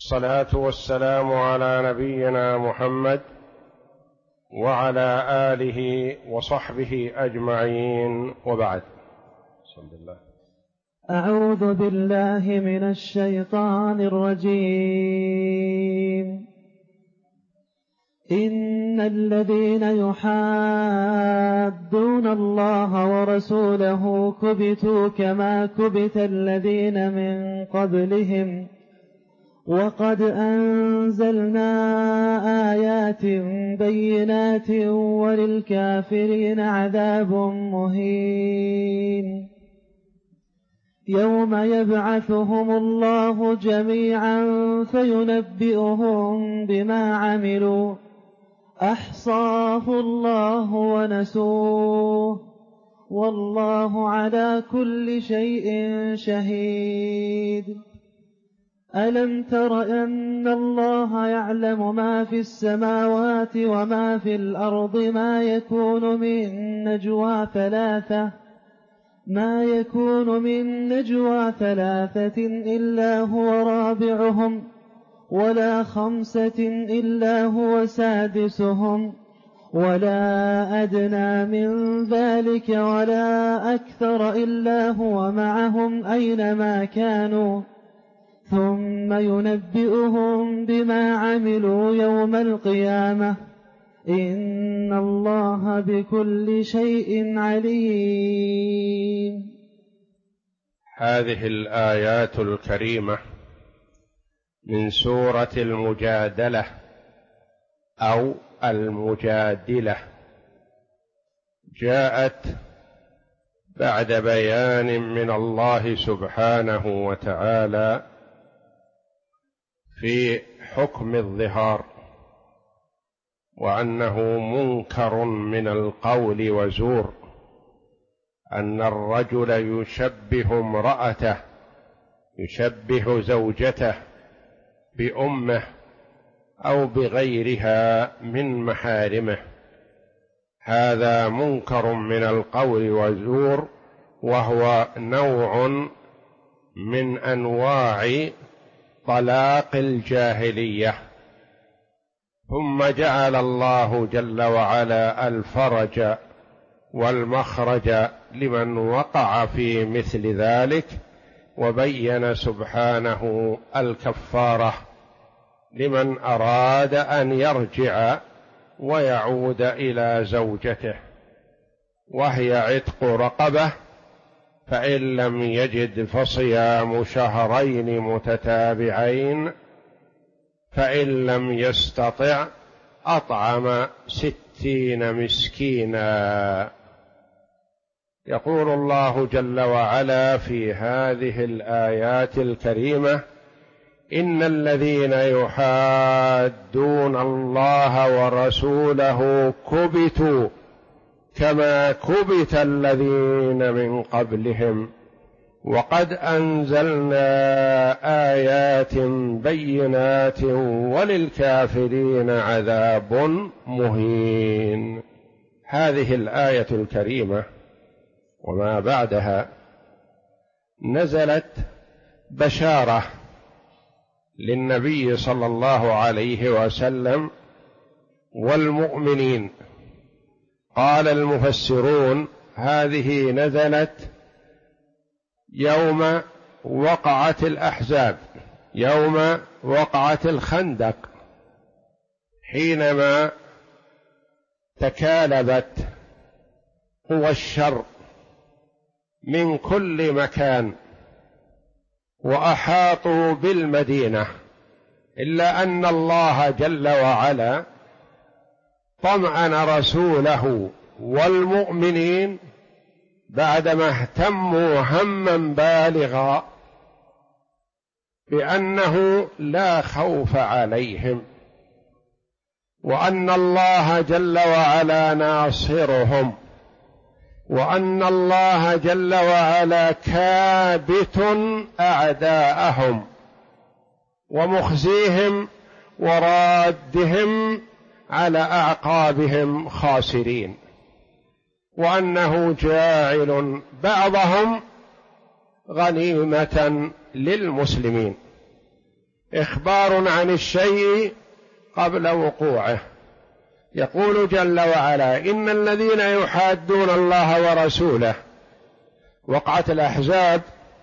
الصلاة والسلام على نبينا محمد وعلى آله وصحبه أجمعين، وبعد. بسم الله. أعوذ بالله من الشيطان الرجيم. إن الذين يحادون الله ورسوله كبتوا كما كبت الذين من قبلهم، وقد أنزلنا آيات بينات وللكافرين عذاب مهين. يوم يبعثهم الله جميعا فينبئهم بما عملوا، أحصاه الله ونسوه، والله على كل شيء شهيد. ألم تر أن الله يعلم ما في السماوات وما في الأرض؟ ما يكون من نجوى ثلاثة إلا هو رابعهم، ولا خمسة إلا هو سادسهم، ولا أدنى من ذلك ولا أكثر إلا هو معهم أينما كانوا، ثم ينبئهم بما عملوا يوم القيامة، إن الله بكل شيء عليم. هذه الآيات الكريمة من سورة المجادلة أو المجادلة، جاءت بعد بيان من الله سبحانه وتعالى في حكم الظهار، وأنه منكر من القول وزور، أن الرجل يشبه امرأته، يشبه زوجته بأمه أو بغيرها من محارمه، هذا منكر من القول وزور، وهو نوع من أنواع طلاق الجاهلية. ثم جعل الله جل وعلا الفرج والمخرج لمن وقع في مثل ذلك، وبين سبحانه الكفارة لمن أراد أن يرجع ويعود إلى زوجته، وهي عتق رقبة، فإن لم يجد فصيام شهرين متتابعين، فإن لم يستطع أطعم 60 مسكينا. يقول الله جل وعلا في هذه الآيات الكريمة: إن الذين يحادون الله ورسوله كبتوا كما كبت الذين من قبلهم، وقد أنزلنا آيات بينات وللكافرين عذاب مهين. هذه الآية الكريمة وما بعدها نزلت بشارة للنبي صلى الله عليه وسلم والمؤمنين. قال المفسرون: هذه نزلت يوم وقعت الأحزاب، يوم وقعت الخندق، حينما تكالبت قوى الشر من كل مكان وأحاطوا بالمدينة، إلا أن الله جل وعلا طمأن رسوله والمؤمنين بعدما اهتموا هما بالغا بأنه لا خوف عليهم، وأن الله جل وعلا ناصرهم، وأن الله جل وعلا كابت أعداءهم ومخزيهم ورادهم على أعقابهم خاسرين، وأنه جاعل بعضهم غنيمة للمسلمين. إخبار عن الشيء قبل وقوعه. يقول جل وعلا: إن الذين يحادون الله ورسوله. وقعة الأحزاب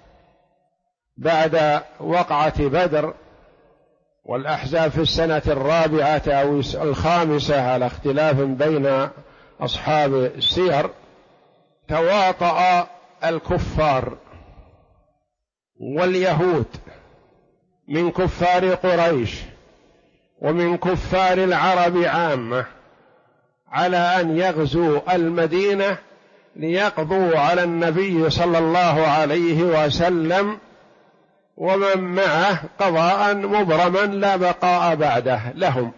بعد وقعة بدر، والأحزاب في السنة 4 أو 5 على اختلاف بين أصحاب السير، تواطأ الكفار واليهود من كفار قريش ومن كفار العرب عامة على أن يغزوا المدينة ليقضوا على النبي صلى الله عليه وسلم ومن معه قضاء مبرما لا بقاء بعده لهم.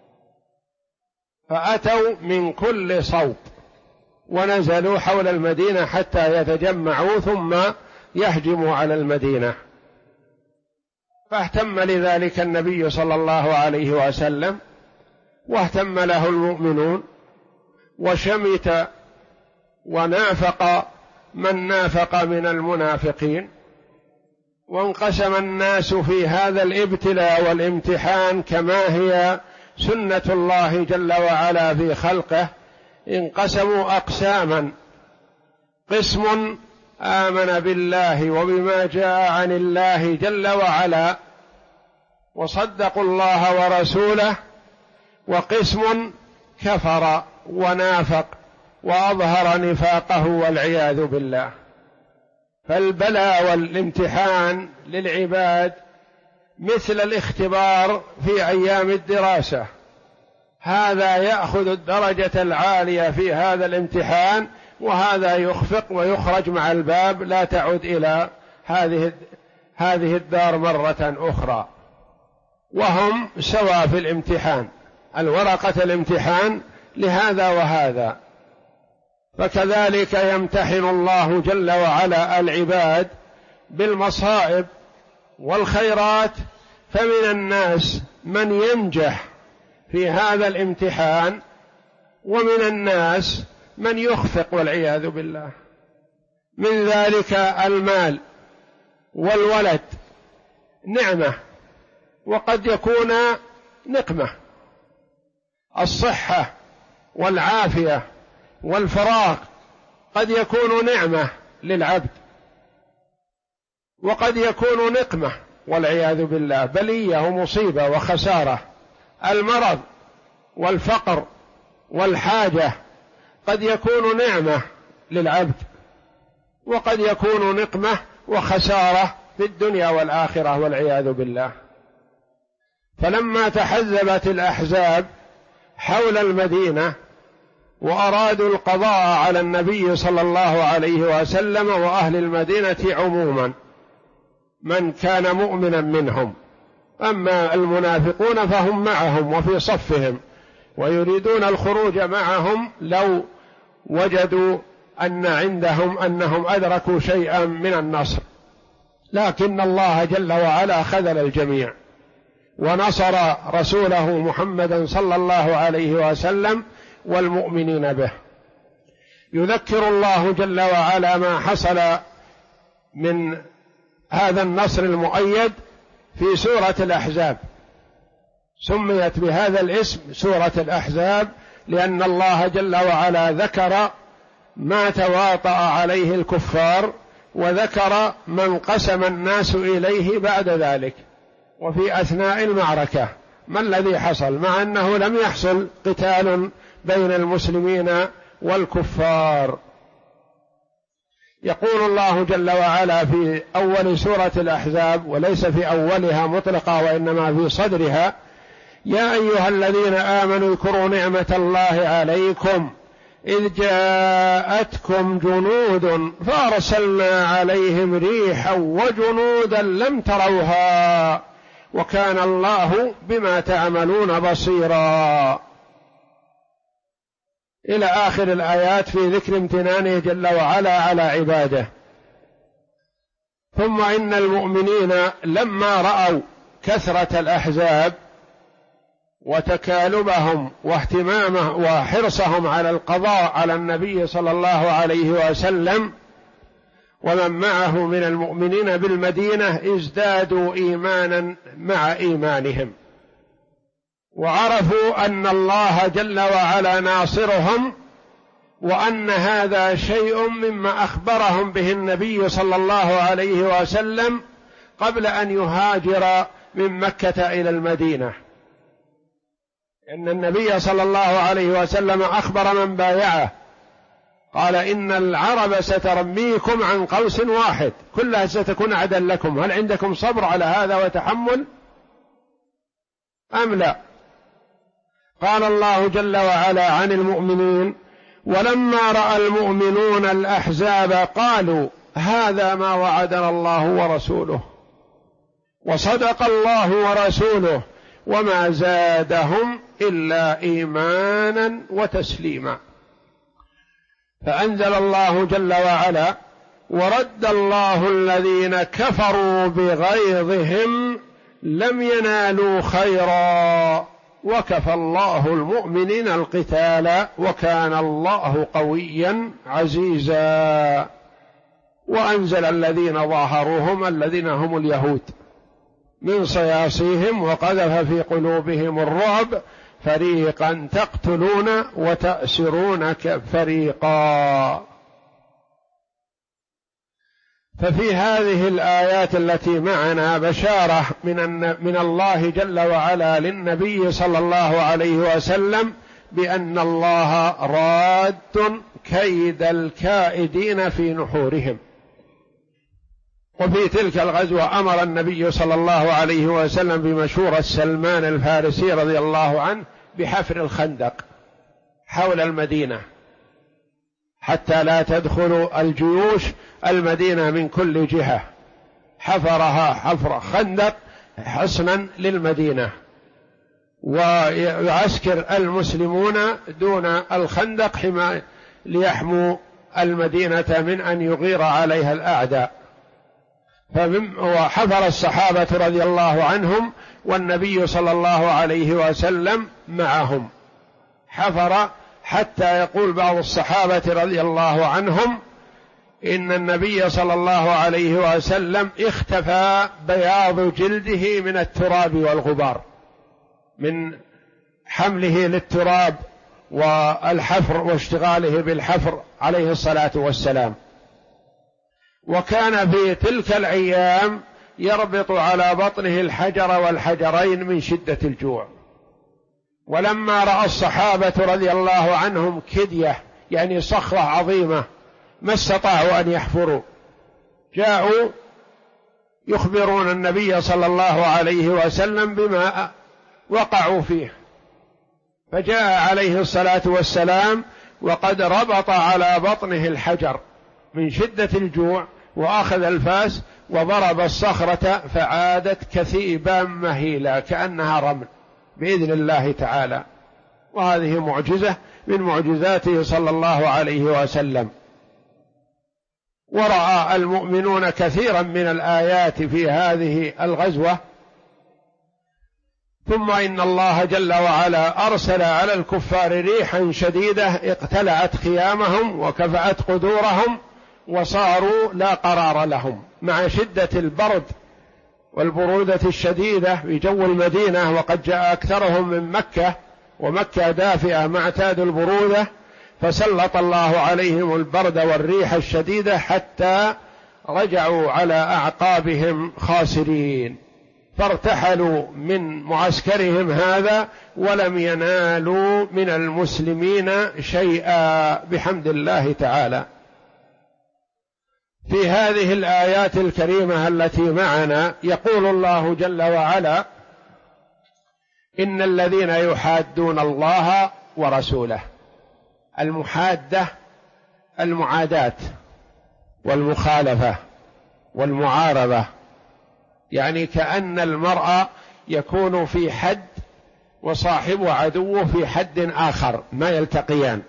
فأتوا من كل صوب ونزلوا حول المدينة حتى يتجمعوا ثم يهجموا على المدينة. فاهتم لذلك النبي صلى الله عليه وسلم، واهتم له المؤمنون، وشمت ونافق من نافق من المنافقين، وانقسم الناس في هذا الابتلاء والامتحان كما هي سنة الله جل وعلا في خلقه. انقسموا أقساما: قسم آمن بالله وبما جاء عن الله جل وعلا وصدقوا الله ورسوله، وقسم كفر ونافق وأظهر نفاقه والعياذ بالله. فالبلاء والامتحان للعباد مثل الاختبار في أيام الدراسة، هذا يأخذ الدرجة العالية في هذا الامتحان، وهذا يخفق ويخرج مع الباب، لا تعود إلى هذه الدار مرة أخرى. وهم سواء في الامتحان، الورقة الامتحان لهذا وهذا. فكذلك يمتحن الله جل وعلا العباد بالمصائب والخيرات، فمن الناس من ينجح في هذا الامتحان، ومن الناس من يخفق والعياذ بالله. من ذلك المال والولد نعمة وقد يكون نقمة، الصحة والعافية والفراغ قد يكون نعمة للعبد، وقد يكون نقمة والعياذ بالله، بلية ومصيبة وخسارة. المرض والفقر والحاجة قد يكون نعمة للعبد، وقد يكون نقمة وخسارة في الدنيا والآخرة والعياذ بالله. فلما تحزبت الأحزاب حول المدينة وأرادوا القضاء على النبي صلى الله عليه وسلم وأهل المدينة عموما من كان مؤمنا منهم، أما المنافقون فهم معهم وفي صفهم ويريدون الخروج معهم لو وجدوا أن عندهم أنهم أدركوا شيئا من النصر، لكن الله جل وعلا خذل الجميع ونصر رسوله محمدا صلى الله عليه وسلم والمؤمنين به. يذكر الله جل وعلا ما حصل من هذا النصر المؤيد في سورة الأحزاب، سميت بهذا الاسم سورة الأحزاب لأن الله جل وعلا ذكر ما تواطأ عليه الكفار، وذكر ما انقسم الناس إليه بعد ذلك، وفي أثناء المعركة ما الذي حصل، مع أنه لم يحصل قتال بين المسلمين والكفار. يقول الله جل وعلا في أول سورة الأحزاب، وليس في أولها مطلقة وإنما في صدرها: يا أيها الذين آمنوا اذكروا نعمة الله عليكم إذ جاءتكم جنود فأرسلنا عليهم ريحا وجنودا لم تروها وكان الله بما تعملون بصيرا، إلى آخر الآيات في ذكر امتنانه جل وعلا على عباده. ثم إن المؤمنين لما رأوا كثرة الأحزاب وتكالبهم واهتمامهم وحرصهم على القضاء على النبي صلى الله عليه وسلم، ومن معه من المؤمنين بالمدينة ازدادوا إيمانا مع إيمانهم، وعرفوا أن الله جل وعلا ناصرهم، وأن هذا شيء مما أخبرهم به النبي صلى الله عليه وسلم قبل أن يهاجر من مكة إلى المدينة. إن النبي صلى الله عليه وسلم أخبر من بايعه قال: إن العرب سترميكم عن قوس واحد كلها ستكون عدا لكم، هل عندكم صبر على هذا وتحمل أم لا؟ قال الله جل وعلا عن المؤمنين: ولما رأى المؤمنون الأحزاب قالوا هذا ما وعدنا الله ورسوله وصدق الله ورسوله وما زادهم إلا إيمانا وتسليما. فأنزل الله جل وعلا: ورد الله الذين كفروا بغيظهم لم ينالوا خيرا وكفى الله المؤمنين القتال وكان الله قويا عزيزا. وأنزل الذين ظاهروهم الذين هم اليهود من صياصيهم وقذف في قلوبهم الرعب فريقا تقتلون وتأسرون فريقا. ففي هذه الآيات التي معنا بشارة من الله جل وعلا للنبي صلى الله عليه وسلم بأن الله راد كيد الكائدين في نحورهم. وفي تلك الغزوة أمر النبي صلى الله عليه وسلم بمشورة سلمان الفارسي رضي الله عنه بحفر الخندق حول المدينة حتى لا تدخل الجيوش المدينة من كل جهة، حفرها حفر خندق حصنا للمدينة، ويعسكر المسلمون دون الخندق حماية ليحموا المدينة من أن يغير عليها الأعداء. وحفر الصحابة رضي الله عنهم والنبي صلى الله عليه وسلم معهم، حفر حتى يقول بعض الصحابة رضي الله عنهم إن النبي صلى الله عليه وسلم اختفى بياض جلده من التراب والغبار من حمله للتراب والحفر واشتغاله بالحفر عليه الصلاة والسلام. وكان في تلك الأيام يربط على بطنه الحجر والحجرين من شدة الجوع. ولما رأى الصحابة رضي الله عنهم كدية يعني صخرة عظيمة ما استطاعوا أن يحفروا، جاءوا يخبرون النبي صلى الله عليه وسلم بما وقعوا فيه، فجاء عليه الصلاة والسلام وقد ربط على بطنه الحجر من شدة الجوع، وأخذ الفاس وضرب الصخرة فعادت كثيبا مهيلا كأنها رمل بإذن الله تعالى. وهذه معجزة من معجزاته صلى الله عليه وسلم. ورأى المؤمنون كثيرا من الآيات في هذه الغزوة. ثم إن الله جل وعلا أرسل على الكفار ريحا شديدة اقتلعت خيامهم وكفأت قدورهم وصاروا لا قرار لهم مع شدة البرد والبرودة الشديدة في جو المدينة، وقد جاء أكثرهم من مكة ومكة دافئة معتاد البرودة، فسلط الله عليهم البرد والريح الشديدة حتى رجعوا على أعقابهم خاسرين، فارتحلوا من معسكرهم هذا ولم ينالوا من المسلمين شيئا بحمد الله تعالى. في هذه الآيات الكريمة التي معنا يقول الله جل وعلا: إن الذين يحادون الله ورسوله. المحادة المعاداة والمخالفة والمعارضة، يعني كأن المرء يكون في حد وصاحبه عدوه في حد آخر ما يلتقيان،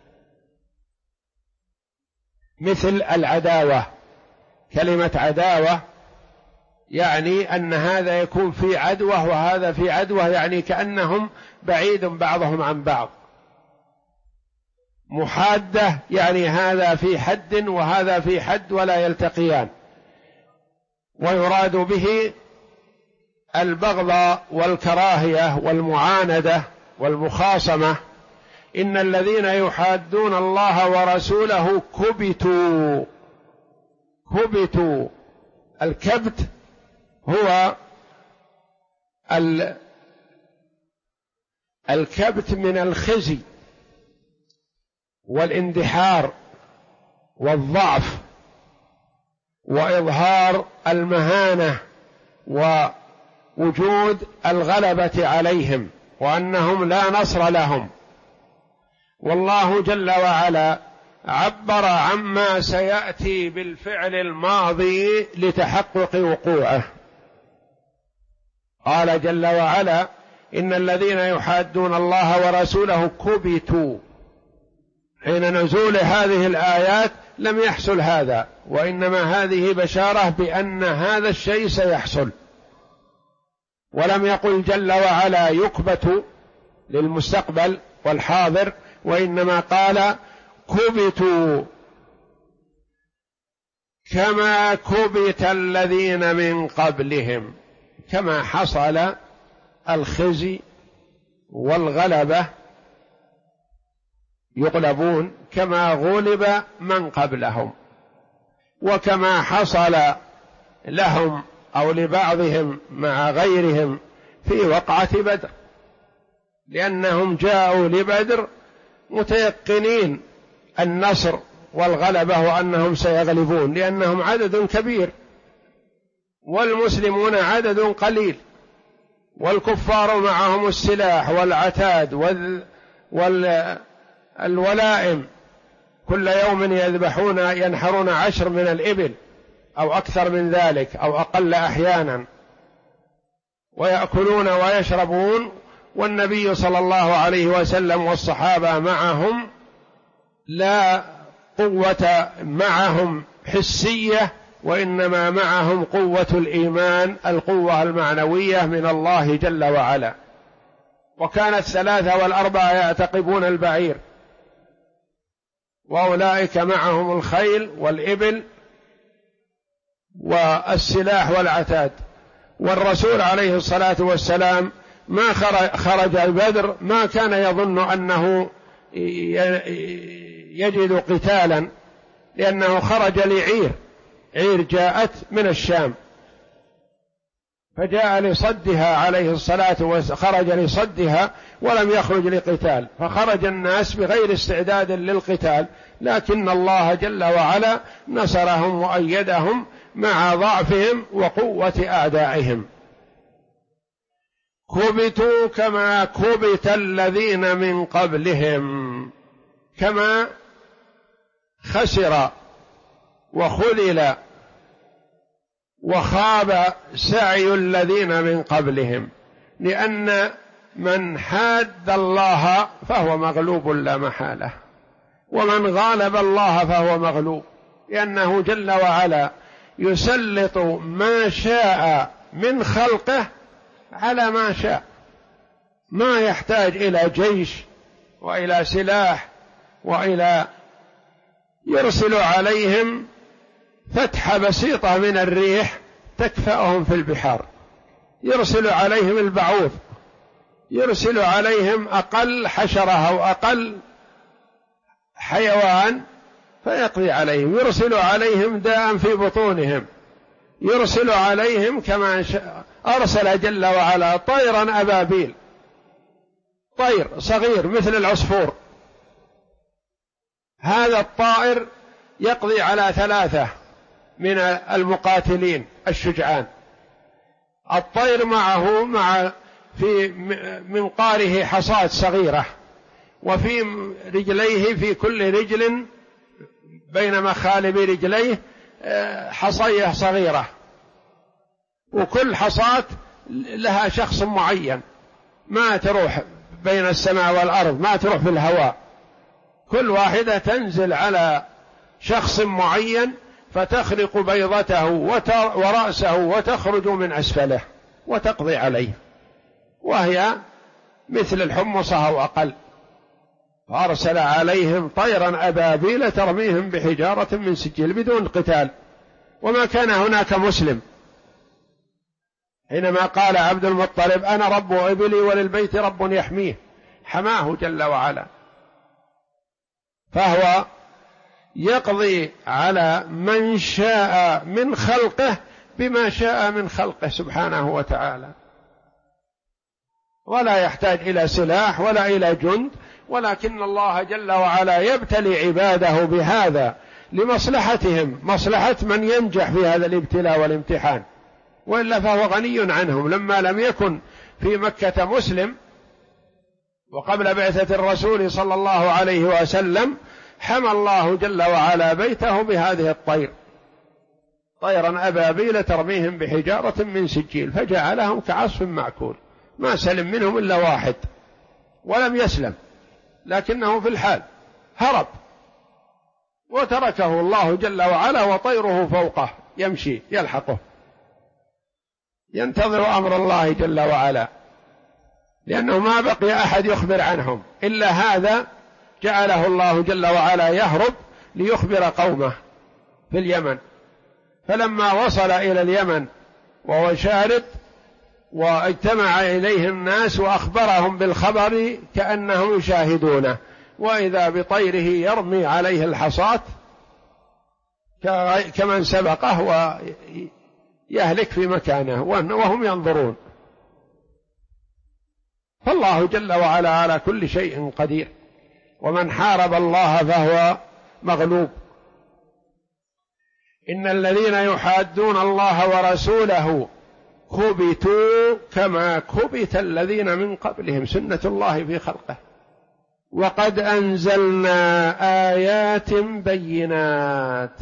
مثل العداوة. كلمة عداوة يعني أن هذا يكون في عدوة وهذا في عدوة، يعني كأنهم بعيد بعضهم عن بعض. محادة يعني هذا في حد وهذا في حد ولا يلتقيان، ويراد به البغض والكراهية والمعاندة والمخاصمة. إن الذين يحادون الله ورسوله كبتوا. الكبت هو الكبت من الخزي والاندحار والضعف وإظهار المهانة ووجود الغلبة عليهم وأنهم لا نصر لهم. والله جل وعلا عبر عما سيأتي بالفعل الماضي لتحقق وقوعه. قال جل وعلا: إن الذين يحادون الله ورسوله كبتوا. حين نزول هذه الآيات لم يحصل هذا، وإنما هذه بشارة بأن هذا الشيء سيحصل، ولم يقل جل وعلا يكبت للمستقبل والحاضر، وإنما قال كبتوا كما كبت الذين من قبلهم، كما حصل الخزي والغلبة يغلبون كما غلب من قبلهم، وكما حصل لهم أو لبعضهم مع غيرهم في وقعة بدر، لأنهم جاءوا لبدر متيقنين النصر والغلبة وأنهم سيغلبون، لأنهم عدد كبير والمسلمون عدد قليل، والكفار معهم السلاح والعتاد والولائم، كل يوم ينحرون 10 من الإبل أو أكثر من ذلك أو أقل أحيانا، ويأكلون ويشربون، والنبي صلى الله عليه وسلم والصحابة معهم لا قوة معهم حسية، وإنما معهم قوة الإيمان، القوة المعنوية من الله جل وعلا. وكانت 3 و4 يعتقبون البعير، وأولئك معهم الخيل والإبل والسلاح والعتاد. والرسول عليه الصلاة والسلام ما خرج البدر ما كان يظن أنه يجد قتالا، لأنه خرج عير جاءت من الشام، فجاء لصدها عليه الصلاة والسلام، خرج لصدها ولم يخرج لقتال، فخرج الناس بغير استعداد للقتال، لكن الله جل وعلا نصرهم وأيدهم مع ضعفهم وقوة أعدائهم. كبتوا كما كبت الذين من قبلهم، كما خسر وخذل وخاب سعي الذين من قبلهم، لأن من حاد الله فهو مغلوب لا محالة، ومن غالب الله فهو مغلوب، لأنه جل وعلا يسلط ما شاء من خلقه على ما شاء، ما يحتاج إلى جيش وإلى سلاح وإلى، يرسل عليهم فتحة بسيطة من الريح تكفأهم في البحار، يرسل عليهم البعوض، يرسل عليهم أقل حشرة أو أقل حيوان فيقضي عليهم، يرسل عليهم داء في بطونهم، يرسل عليهم كما أرسل جل وعلا طيرا أبابيل، طير صغير مثل العصفور، هذا الطائر يقضي على 3 من المقاتلين الشجعان. الطير معه في منقاره حصاة صغيرة، وفي رجليه في كل رجل بين مخالب رجليه حصية صغيرة، وكل حصاة لها شخص معين، ما تروح بين السماء والأرض، ما تروح في الهواء، كل واحدة تنزل على شخص معين فتخرق بيضته ورأسه وتخرج من أسفله وتقضي عليه، وهي مثل الحمصة أو أقل. فأرسل عليهم طيرا أبابيل ترميهم بحجارة من سجيل بدون قتال، وما كان هناك مسلم. حينما قال عبد المطلب أنا رب إبلي وللبيت رب يحميه، حماه جل وعلا. فهو يقضي على من شاء من خلقه بما شاء من خلقه سبحانه وتعالى، ولا يحتاج إلى سلاح ولا إلى جند، ولكن الله جل وعلا يبتلي عباده بهذا لمصلحتهم، مصلحة من ينجح في هذا الابتلاء والامتحان، وإلا فهو غني عنهم. لما لم يكن في مكة مسلم وقبل بعثة الرسول صلى الله عليه وسلم، حمى الله جل وعلا بيته بهذه الطير، طيرا أبابيل ترميهم بحجارة من سجيل، فجعلهم كعصف مأكول، ما سلم منهم إلا واحد ولم يسلم، لكنه في الحال هرب وتركه الله جل وعلا وطيره فوقه يمشي يلحقه، ينتظر أمر الله جل وعلا، لأنه ما بقي أحد يخبر عنهم إلا هذا جعله الله جل وعلا يهرب ليخبر قومه في اليمن. فلما وصل إلى اليمن وهو شارد واجتمع إليه الناس وأخبرهم بالخبر كأنهم يشاهدونه، وإذا بطيره يرمي عليه الحصاة كمن سبقه ويهلك في مكانه وهم ينظرون. فالله جل وعلا على كل شيء قدير، ومن حارب الله فهو مغلوب. إن الذين يحادون الله ورسوله كبتوا كما كبت الذين من قبلهم، سنة الله في خلقه. وقد أنزلنا آيات بينات.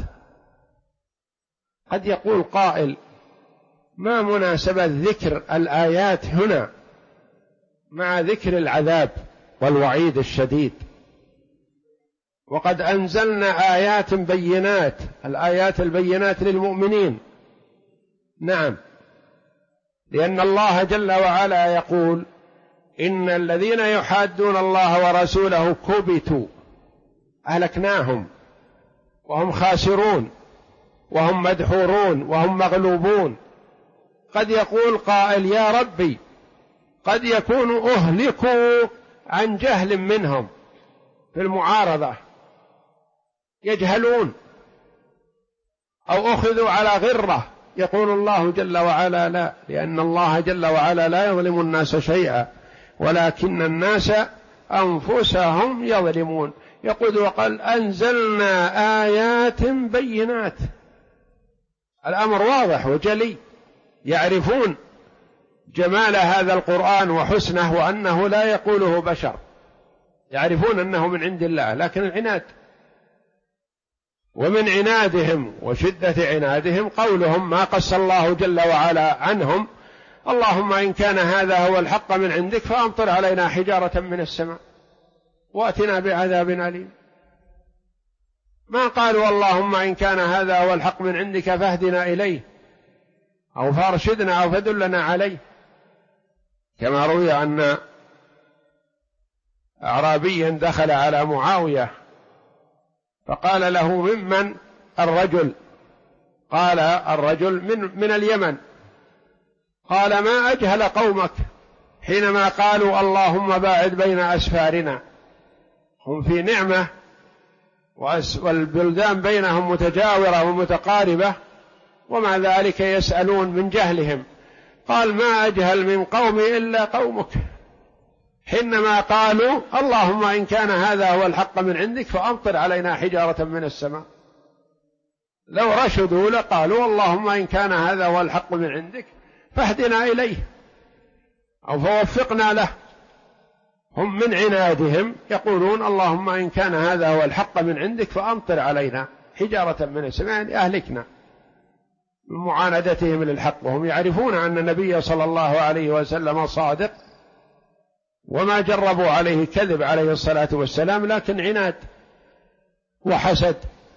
قد يقول قائل ما مناسبة ذكر الآيات هنا مع ذكر العذاب والوعيد الشديد؟ وقد أنزلنا آيات بينات، الآيات البينات للمؤمنين، نعم، لأن الله جل وعلا يقول إن الذين يحادون الله ورسوله كبتوا، أهلكناهم وهم خاسرون وهم مدحورون وهم مغلوبون. قد يقول قائل يا ربي قد يكون أهلكوا عن جهل منهم في المعارضة، يجهلون أو أخذوا على غرة. يقول الله جل وعلا لا، لأن الله جل وعلا لا يظلم الناس شيئا ولكن الناس أنفسهم يظلمون. يقول وقد أنزلنا آيات بينات، الأمر واضح وجلي، يعرفون جمال هذا القرآن وحسنه وأنه لا يقوله بشر، يعرفون أنه من عند الله، لكن العناد، ومن عنادهم وشدة عنادهم قولهم ما قص الله جل وعلا عنهم اللهم إن كان هذا هو الحق من عندك فأمطر علينا حجارة من السماء وأتنا بعذاب أليم. ما قالوا اللهم إن كان هذا هو الحق من عندك فاهدنا إليه أو فارشدنا أو فدلنا عليه، كما روي أن أعرابيا دخل على معاوية فقال له ممن الرجل؟ قال الرجل من اليمن. قال ما أجهل قومك حينما قالوا اللهم باعد بين أسفارنا، هم في نعمة والبلدان بينهم متجاورة ومتقاربة، ومع ذلك يسألون من جهلهم. قال ما أجهل من قومي إلا قومك، حينما قالوا اللهم إن كان هذا هو الحق من عندك فأمطر علينا حجارة من السماء. لو رشدوا لقالوا اللهم إن كان هذا هو الحق من عندك فاهدنا إليه أو فوفقنا له. هم من عنادهم يقولون اللهم إن كان هذا هو الحق من عندك فأمطر علينا حجارة من السماء، يعني أهلكنا، من معاندتهم للحق، وهم يعرفون أن النبي صلى الله عليه وسلم صادق وما جربوا عليه كذب عليه الصلاة والسلام، لكن عناد وحسد.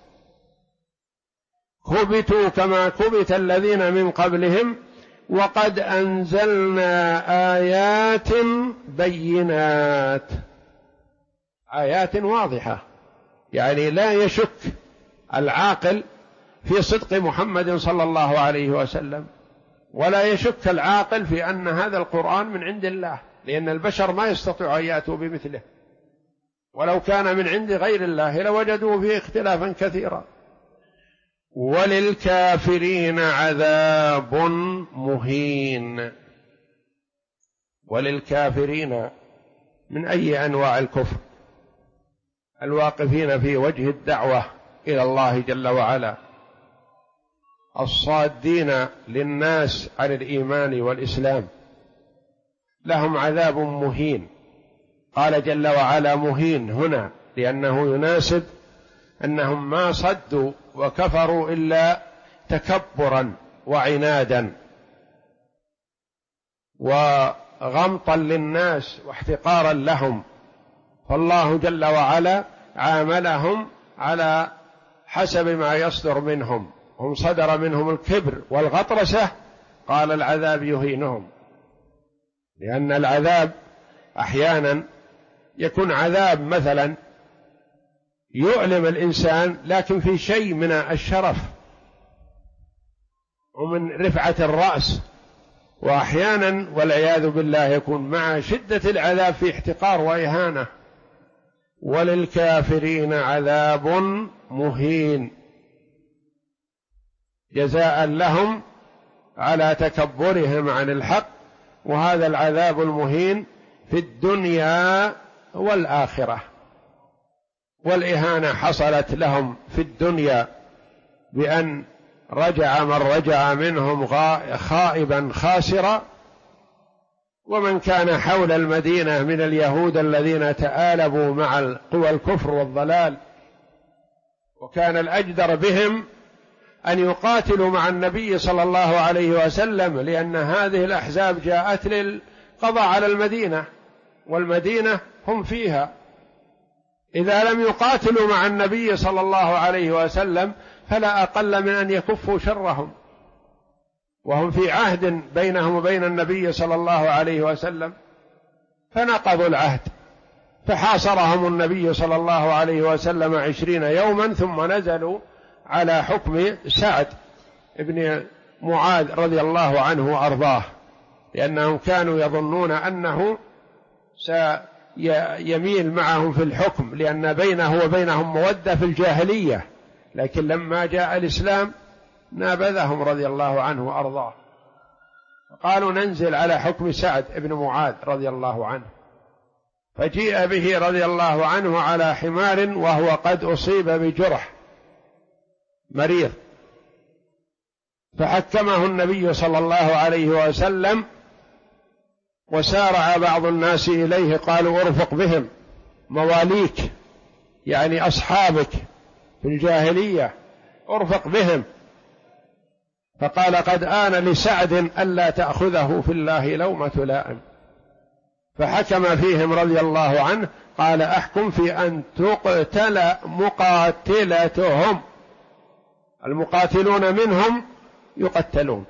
كبتوا كما كبت الذين من قبلهم وقد أنزلنا آيات بينات. آيات واضحة، يعني لا يشك العاقل في صدق محمد صلى الله عليه وسلم، ولا يشك العاقل في أن هذا القرآن من عند الله، لأن البشر ما يستطيع أن يأتوا بمثله، ولو كان من عند غير الله لوجدوا فيه اختلافا كثيرا. وللكافرين عذاب مهين. وللكافرين من أي أنواع الكفر؟ الواقفين في وجه الدعوة إلى الله جل وعلا، الصادين للناس عن الإيمان والإسلام، لهم عذاب مهين. قال جل وعلا مهين هنا لأنه يناسب أنهم ما صدوا وكفروا إلا تكبرا وعنادا وغمطا للناس واحتقارا لهم، فالله جل وعلا عاملهم على حسب ما يصدر منهم. هم صدر منهم الكبر والغطرسة، قال العذاب يهينهم، لأن العذاب أحيانا يكون عذاب مثلا يؤلم الإنسان لكن في شيء من الشرف ومن رفعة الرأس، وأحيانا والعياذ بالله يكون مع شدة العذاب في احتقار وإهانة. وللكافرين عذاب مهين، جزاء لهم على تكبرهم عن الحق، وهذا العذاب المهين في الدنيا والآخرة. والإهانة حصلت لهم في الدنيا بأن رجع من رجع منهم خائبا خاسرا، ومن كان حول المدينة من اليهود الذين تآلبوا مع قوى الكفر والضلال، وكان الأجدر بهم أن يقاتلوا مع النبي صلى الله عليه وسلم، لأن هذه الأحزاب جاءت للقضاء على المدينة، والمدينة هم فيها. إذا لم يقاتلوا مع النبي صلى الله عليه وسلم فلا أقل من أن يكفوا شرهم، وهم في عهد بينهم وبين النبي صلى الله عليه وسلم، فنقضوا العهد، فحاصرهم النبي صلى الله عليه وسلم 20 يوما، ثم نزلوا على حكم سعد بن معاذ رضي الله عنه وأرضاه، لأنهم كانوا يظنون أنه سيميل معهم في الحكم، لأن بينه وبينهم مودة في الجاهلية، لكن لما جاء الإسلام نابذهم رضي الله عنه وأرضاه، قالوا ننزل على حكم سعد بن معاذ رضي الله عنه. فجيء به رضي الله عنه على حمار وهو قد أصيب بجرح مريض، فحكمه النبي صلى الله عليه وسلم، وسارع بعض الناس إليه قالوا ارفق بهم، مواليك يعني أصحابك في الجاهلية، ارفق بهم. فقال قد آن لسعد ألا تأخذه في الله لومة لائم، فحكم فيهم رضي الله عنه، قال أحكم في أن تقتل مقاتلتهم، المقاتلون منهم يقتلون،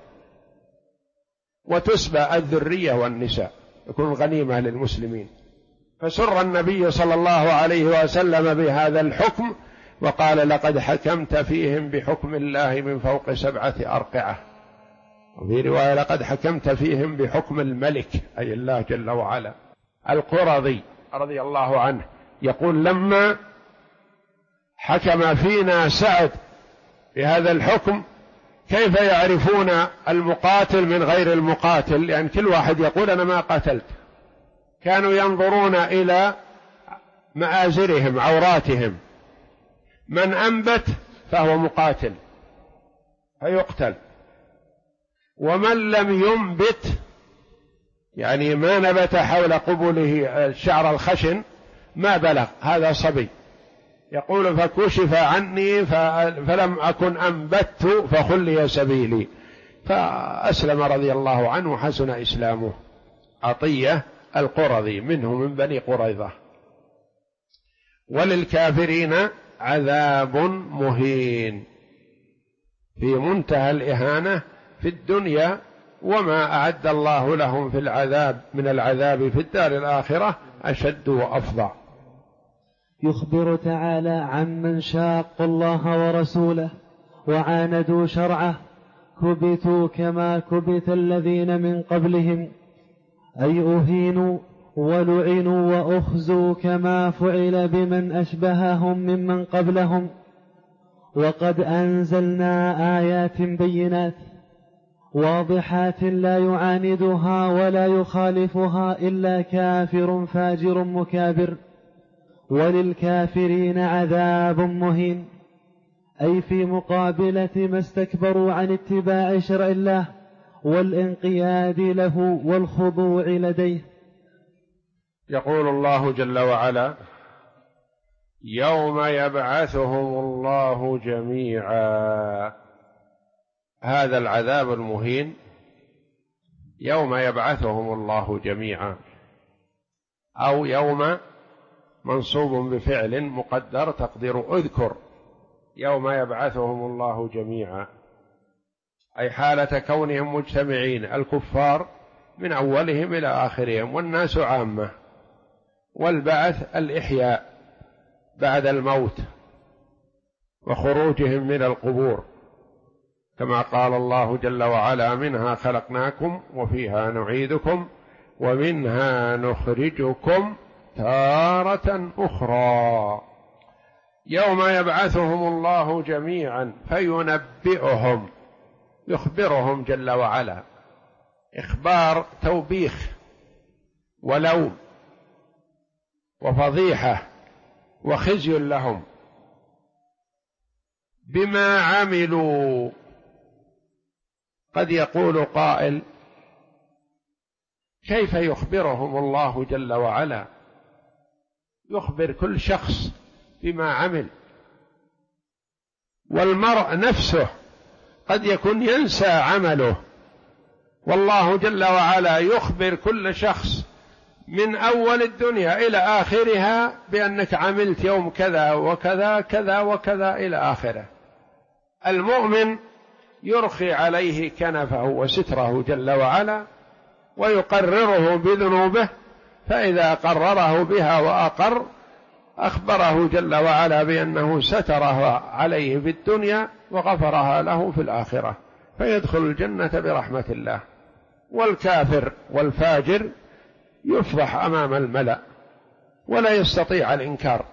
وتسبى الذرية والنساء، يكون غنيمة للمسلمين. فسر النبي صلى الله عليه وسلم بهذا الحكم، وقال لقد حكمت فيهم بحكم الله من فوق 7 أرقعة، وفي رواية لقد حكمت فيهم بحكم الملك أي الله جل وعلا. القرظي رضي الله عنه يقول لما حكم فينا سعد بهذا الحكم كيف يعرفون المقاتل من غير المقاتل؟ لأن كل واحد يقول أنا ما قتلت. كانوا ينظرون إلى مآزرهم عوراتهم، من أنبت فهو مقاتل فيقتل، ومن لم ينبت يعني ما نبت حول قبله الشعر الخشن ما بلغ، هذا صبي. يقول فكشف عني فلم أكن أنبت فخلي سبيلي، فأسلم رضي الله عنه، حسن إسلامه. عطية القرظي منه من بني قريظة. وللكافرين عذاب مهين، في منتهى الإهانة في الدنيا، وما أعد الله لهم في العذاب من العذاب في الدار الآخرة أشد وأفظع. يخبر تعالى عمن شاقوا الله ورسوله وعاندوا شرعه كبتوا كما كبت الذين من قبلهم، أي أهينوا ولعنوا وأخزوا كما فعل بمن أشبههم ممن قبلهم. وقد أنزلنا آيات بينات واضحات لا يعاندها ولا يخالفها إلا كافر فاجر مكابر، وللكافرين عذاب مهين، أي في مقابلة ما استكبروا عن اتباع شرع الله والانقياد له والخضوع لديه. يقول الله جل وعلا: يوم يبعثهم الله جميعا. هذا العذاب المهين يوم يبعثهم الله جميعا، أو يوم منصوب بفعل مقدر تقدير اذكر يوم يبعثهم الله جميعا، أي حالة كونهم مجتمعين، الكفار من أولهم إلى آخرهم والناس عامة، والبعث الإحياء بعد الموت وخروجهم من القبور، كما قال الله جل وعلا: منها خلقناكم وفيها نعيدكم ومنها نخرجكم تارة أخرى. يوم يبعثهم الله جميعا فينبئهم، يخبرهم جل وعلا إخبار توبيخ ولوم وفضيحة وخزي لهم بما عملوا. قد يقول قائل: كيف يخبرهم الله جل وعلا؟ يخبر كل شخص بما عمل، والمرء نفسه قد يكون ينسى عمله، والله جل وعلا يخبر كل شخص من أول الدنيا إلى آخرها بأنك عملت يوم كذا وكذا كذا وكذا إلى آخره. المؤمن يرخي عليه كنفه وستره جل وعلا ويقرره بذنوبه، فإذا قرره بها وأقر أخبره جل وعلا بأنه سترها عليه في الدنيا وغفرها له في الآخرة، فيدخل الجنة برحمة الله. والكافر والفاجر يفضح أمام الملأ ولا يستطيع الإنكار.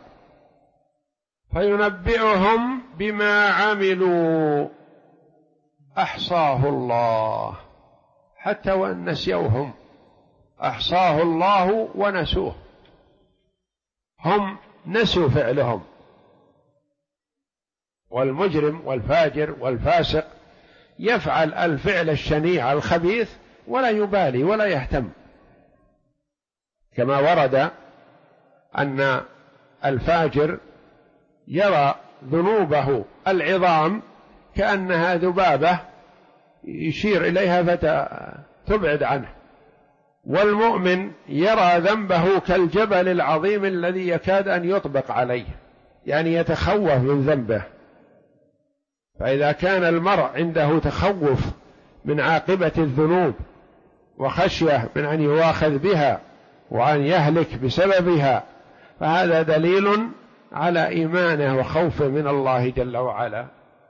فينبئهم بما عملوا أحصاه الله، حتى وإن نسيوهم أحصاه الله ونسوه، هم نسوا فعلهم. والمجرم والفاجر والفاسق يفعل الفعل الشنيع الخبيث ولا يبالي ولا يهتم، كما ورد أن الفاجر يرى ذنوبه العظام كأنها ذبابة يشير إليها فتبعد عنه، والمؤمن يرى ذنبه كالجبل العظيم الذي يكاد أن يطبق عليه، يعني يتخوف من ذنبه. فإذا كان المرء عنده تخوف من عاقبة الذنوب وخشية من أن يواخذ بها وأن يهلك بسببها، فهذا دليل على إيمانه وخوفه من الله جل وعلا.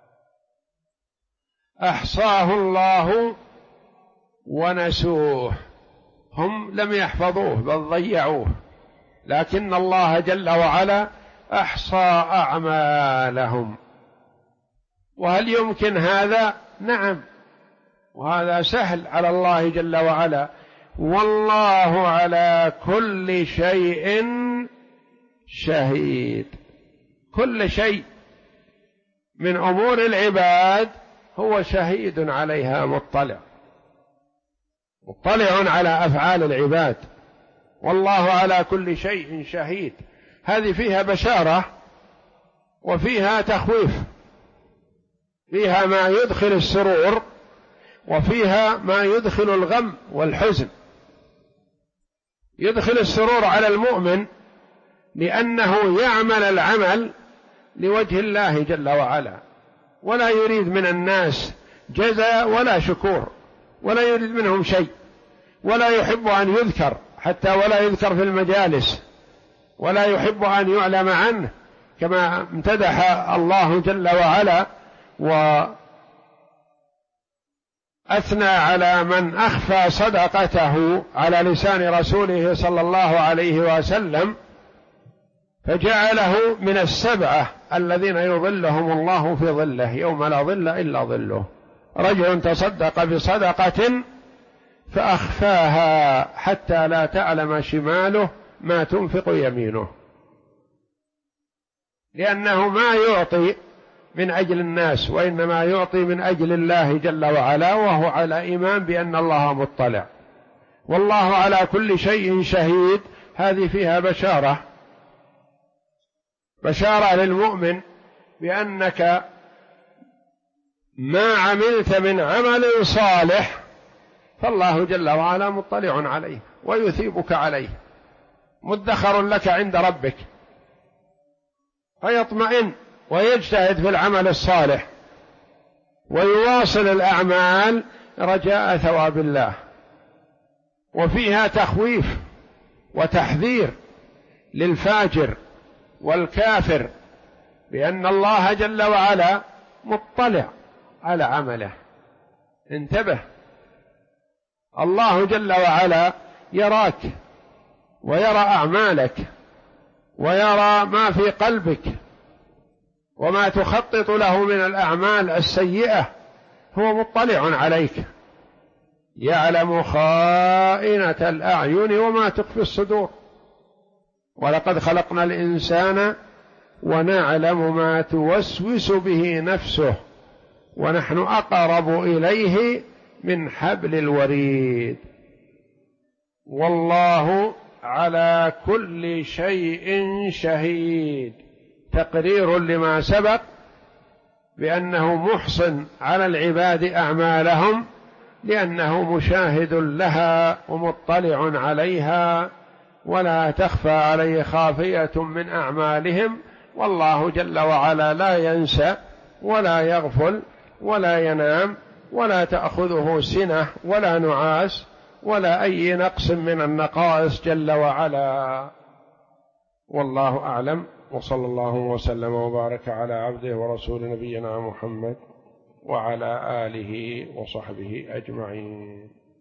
أحصاه الله ونسوه، هم لم يحفظوه بل ضيعوه، لكن الله جل وعلا أحصى أعمالهم. وهل يمكن هذا؟ نعم، وهذا سهل على الله جل وعلا، والله على كل شيء شهيد. كل شيء من أمور العباد هو شهيد عليها، مطلع على أفعال العباد، والله على كل شيء شهيد. هذه فيها بشارة وفيها تخويف، فيها ما يدخل السرور وفيها ما يدخل الغم والحزن. يدخل السرور على المؤمن لأنه يعمل العمل لوجه الله جل وعلا، ولا يريد من الناس جزاء ولا شكور، ولا يريد منهم شيء، ولا يحب أن يذكر حتى ولا يذكر في المجالس، ولا يحب أن يعلم عنه، كما امتدح الله جل وعلا وأثنى على من أخفى صدقته على لسان رسوله صلى الله عليه وسلم، فجعله من السبعة الذين يظلهم الله في ظله يوم لا ظل إلا ظله. رجل تصدق بصدقة فأخفاها حتى لا تعلم شماله ما تنفق يمينه، لأنه ما يعطي من أجل الناس، وإنما يعطي من أجل الله جل وعلا، وهو على إيمان بأن الله مطلع، والله على كل شيء شهيد. هذه فيها بشارة للمؤمن بأنك ما عملت من عمل صالح فالله جل وعلا مطلع عليه ويثيبك عليه، مدخر لك عند ربك، فيطمئن ويجتهد في العمل الصالح ويواصل الأعمال رجاء ثواب الله. وفيها تخويف وتحذير للفاجر والكافر بأن الله جل وعلا مطلع على عمله. انتبه، الله جل وعلا يراك ويرى أعمالك ويرى ما في قلبك وما تخطط له من الأعمال السيئة، هو مطلع عليك، يعلم خائنة الأعين وما تخفي الصدور. ولقد خلقنا الإنسان ونعلم ما توسوس به نفسه ونحن أقرب إليه من حبل الوريد. والله على كل شيء شهيد، تقرير لما سبق بأنه محصن على العباد أعمالهم، لأنه مشاهد لها ومطلع عليها، ولا تخفى عليه خافية من أعمالهم. والله جل وعلا لا ينسى ولا يغفل ولا ينام ولا تأخذه سنة ولا نعاس ولا أي نقص من النقائص جل وعلا. والله أعلم، وصلى الله وسلم وبارك على عبده ورسول نبينا محمد وعلى آله وصحبه أجمعين.